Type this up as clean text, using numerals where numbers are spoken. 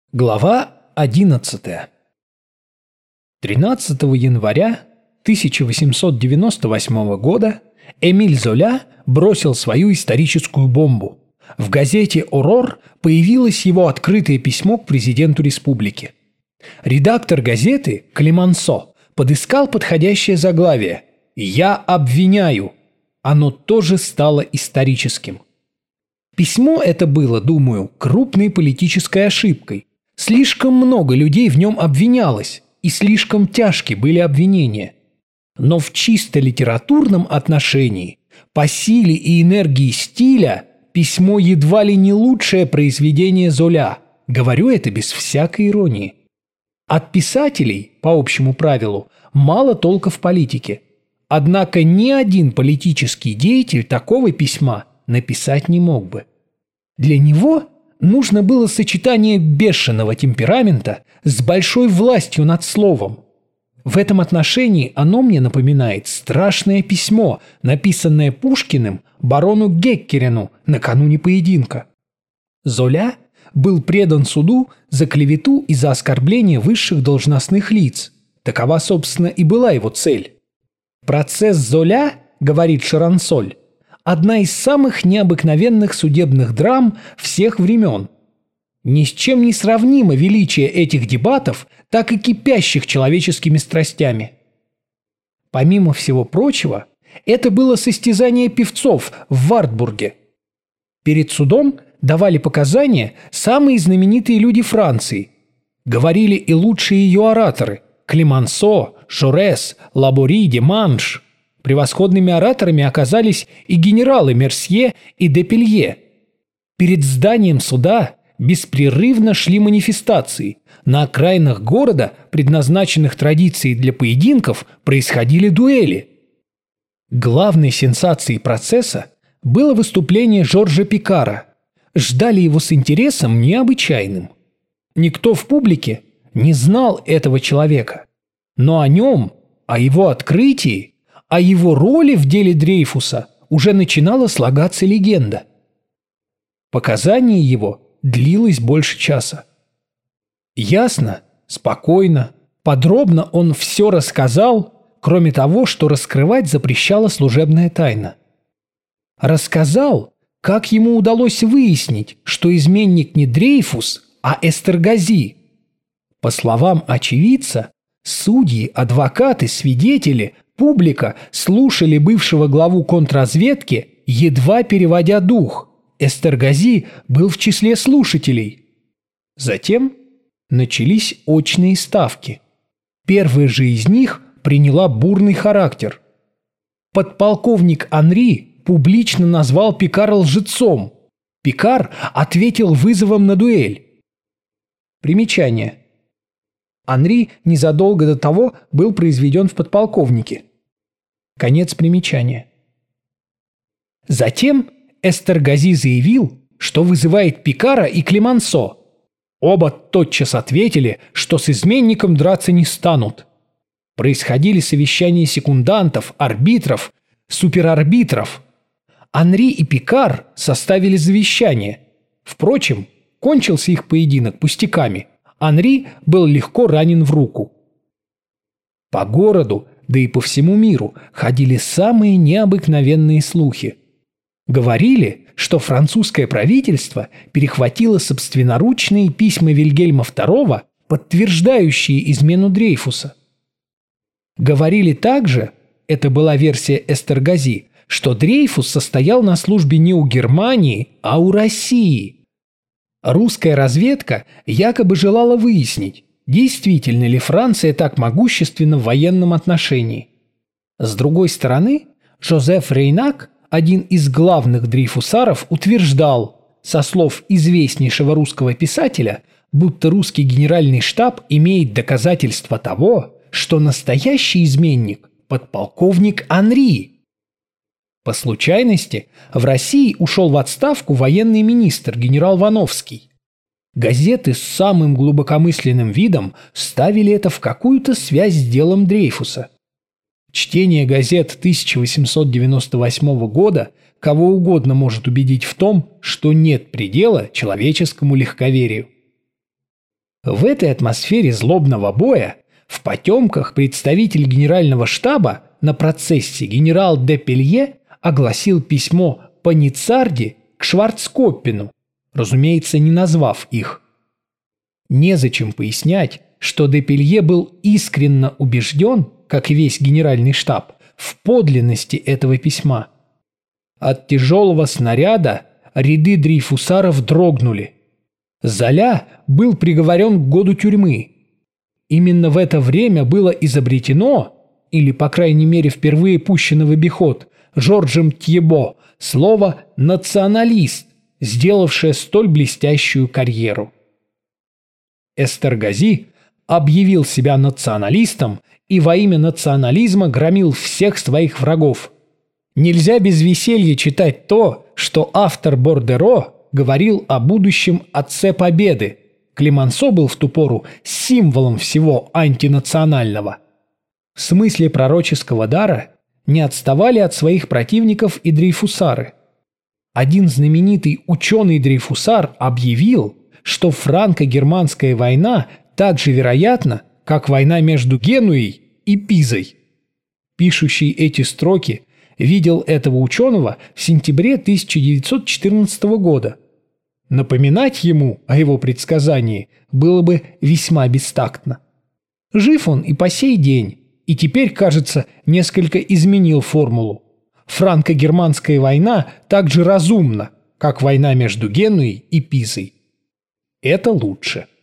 Глава 11. 13 января 1898 года Эмиль Золя бросил свою историческую бомбу. В газете «Орор» появилось его открытое письмо к президенту республики. Редактор газеты Клемансо подыскал подходящее заглавие «Я обвиняю». Оно тоже стало историческим. Письмо это было, думаю, крупной политической ошибкой. Слишком много людей в нем обвинялось, и слишком тяжки были обвинения. Но в чисто литературном отношении, по силе и энергии стиля, письмо едва ли не лучшее произведение Золя. Говорю это без всякой иронии. От писателей, по общему правилу, мало толка в политике. Однако ни один политический деятель такого письма написать не мог бы. Для него нужно было сочетание бешеного темперамента с большой властью над словом. В этом отношении оно мне напоминает страшное письмо, написанное Пушкиным барону Геккерену накануне поединка. Золя был предан суду за клевету и за оскорбление высших должностных лиц. Такова, собственно, и была его цель. «Процесс Золя, — говорит Шарансоль, — одна из самых необыкновенных судебных драм всех времен. Ни с чем не сравнимо величие этих дебатов, так и кипящих человеческими страстями». Помимо всего прочего, это было состязание певцов в Вартбурге. Перед судом давали показания самые знаменитые люди Франции. Говорили и лучшие ее ораторы – Клемансо, Жорес, Лабори, Деманш. Превосходными ораторами оказались и генералы Мерсье и Депелье. Перед зданием суда беспрерывно шли манифестации. На окраинах города, предназначенных традицией для поединков, происходили дуэли. Главной сенсацией процесса было выступление Жоржа Пикара. Ждали его с интересом необычайным. Никто в публике не знал этого человека. Но о нем, о его открытии, о его роли в деле Дрейфуса уже начинала слагаться легенда. Показание его длилось больше часа. Ясно, спокойно, подробно он все рассказал, кроме того, что раскрывать запрещала служебная тайна. Рассказал, как ему удалось выяснить, что изменник не Дрейфус, а Эстергази. По словам очевидца, судьи, адвокаты, свидетели, публика слушали бывшего главу контрразведки, едва переводя дух. Эстергази был в числе слушателей. Затем начались очные ставки. Первая же из них приняла бурный характер. Подполковник Анри публично назвал Пикара лжецом. Пикар ответил вызовом на дуэль. Примечание. Анри незадолго до того был произведен в подполковнике. Конец примечания. Затем Эстергази заявил, что вызывает Пикара и Клемансо. Оба тотчас ответили, что с изменником драться не станут. Происходили совещания секундантов, арбитров, суперарбитров. Анри и Пикар составили завещание. Впрочем, кончился их поединок пустяками. Анри был легко ранен в руку. По городу, да и по всему миру, ходили самые необыкновенные слухи. Говорили, что французское правительство перехватило собственноручные письма Вильгельма II, подтверждающие измену Дрейфуса. Говорили также, это была версия Эстергази, что Дрейфус состоял на службе не у Германии, а у России. Русская разведка якобы желала выяснить, действительно ли Франция так могущественна в военном отношении. С другой стороны, Жозеф Рейнак, один из главных дрейфусаров, утверждал, со слов известнейшего русского писателя, будто русский генеральный штаб имеет доказательства того, что настоящий изменник – подполковник Анри. По случайности в России ушел в отставку военный министр генерал Вановский. Газеты с самым глубокомысленным видом ставили это в какую-то связь с делом Дрейфуса. Чтение газет 1898 года кого угодно может убедить в том, что нет предела человеческому легковерию. В этой атмосфере злобного боя в потемках представитель генерального штаба на процессе генерал де Пелье огласил письмо Паницарди к Шварцкоппену, разумеется, не назвав их. Незачем пояснять, что де Пелье был искренне убежден, как и весь генеральный штаб, в подлинности этого письма. От тяжелого снаряда ряды дрейфусаров дрогнули. Золя был приговорен к году тюрьмы. Именно в это время было изобретено, или, по крайней мере, впервые пущено в обиход, Жоржем Тьебо слово «националист», сделавшее столь блестящую карьеру. Эстергази объявил себя националистом и во имя национализма громил всех своих врагов. Нельзя без веселья читать то, что автор Бордеро говорил о будущем отце Победы. Клемансо был в ту пору символом всего антинационального. В смысле пророческого дара не отставали от своих противников и дрейфусары. Один знаменитый ученый-дрейфусар объявил, что франко-германская война так же вероятна, как война между Генуей и Пизой. Пишущий эти строки видел этого ученого в сентябре 1914 года. Напоминать ему о его предсказании было бы весьма бестактно. Жив он и по сей день, и теперь, кажется, несколько изменил формулу. Франко-германская война так же разумна, как война между Генуей и Пизой. Это лучше.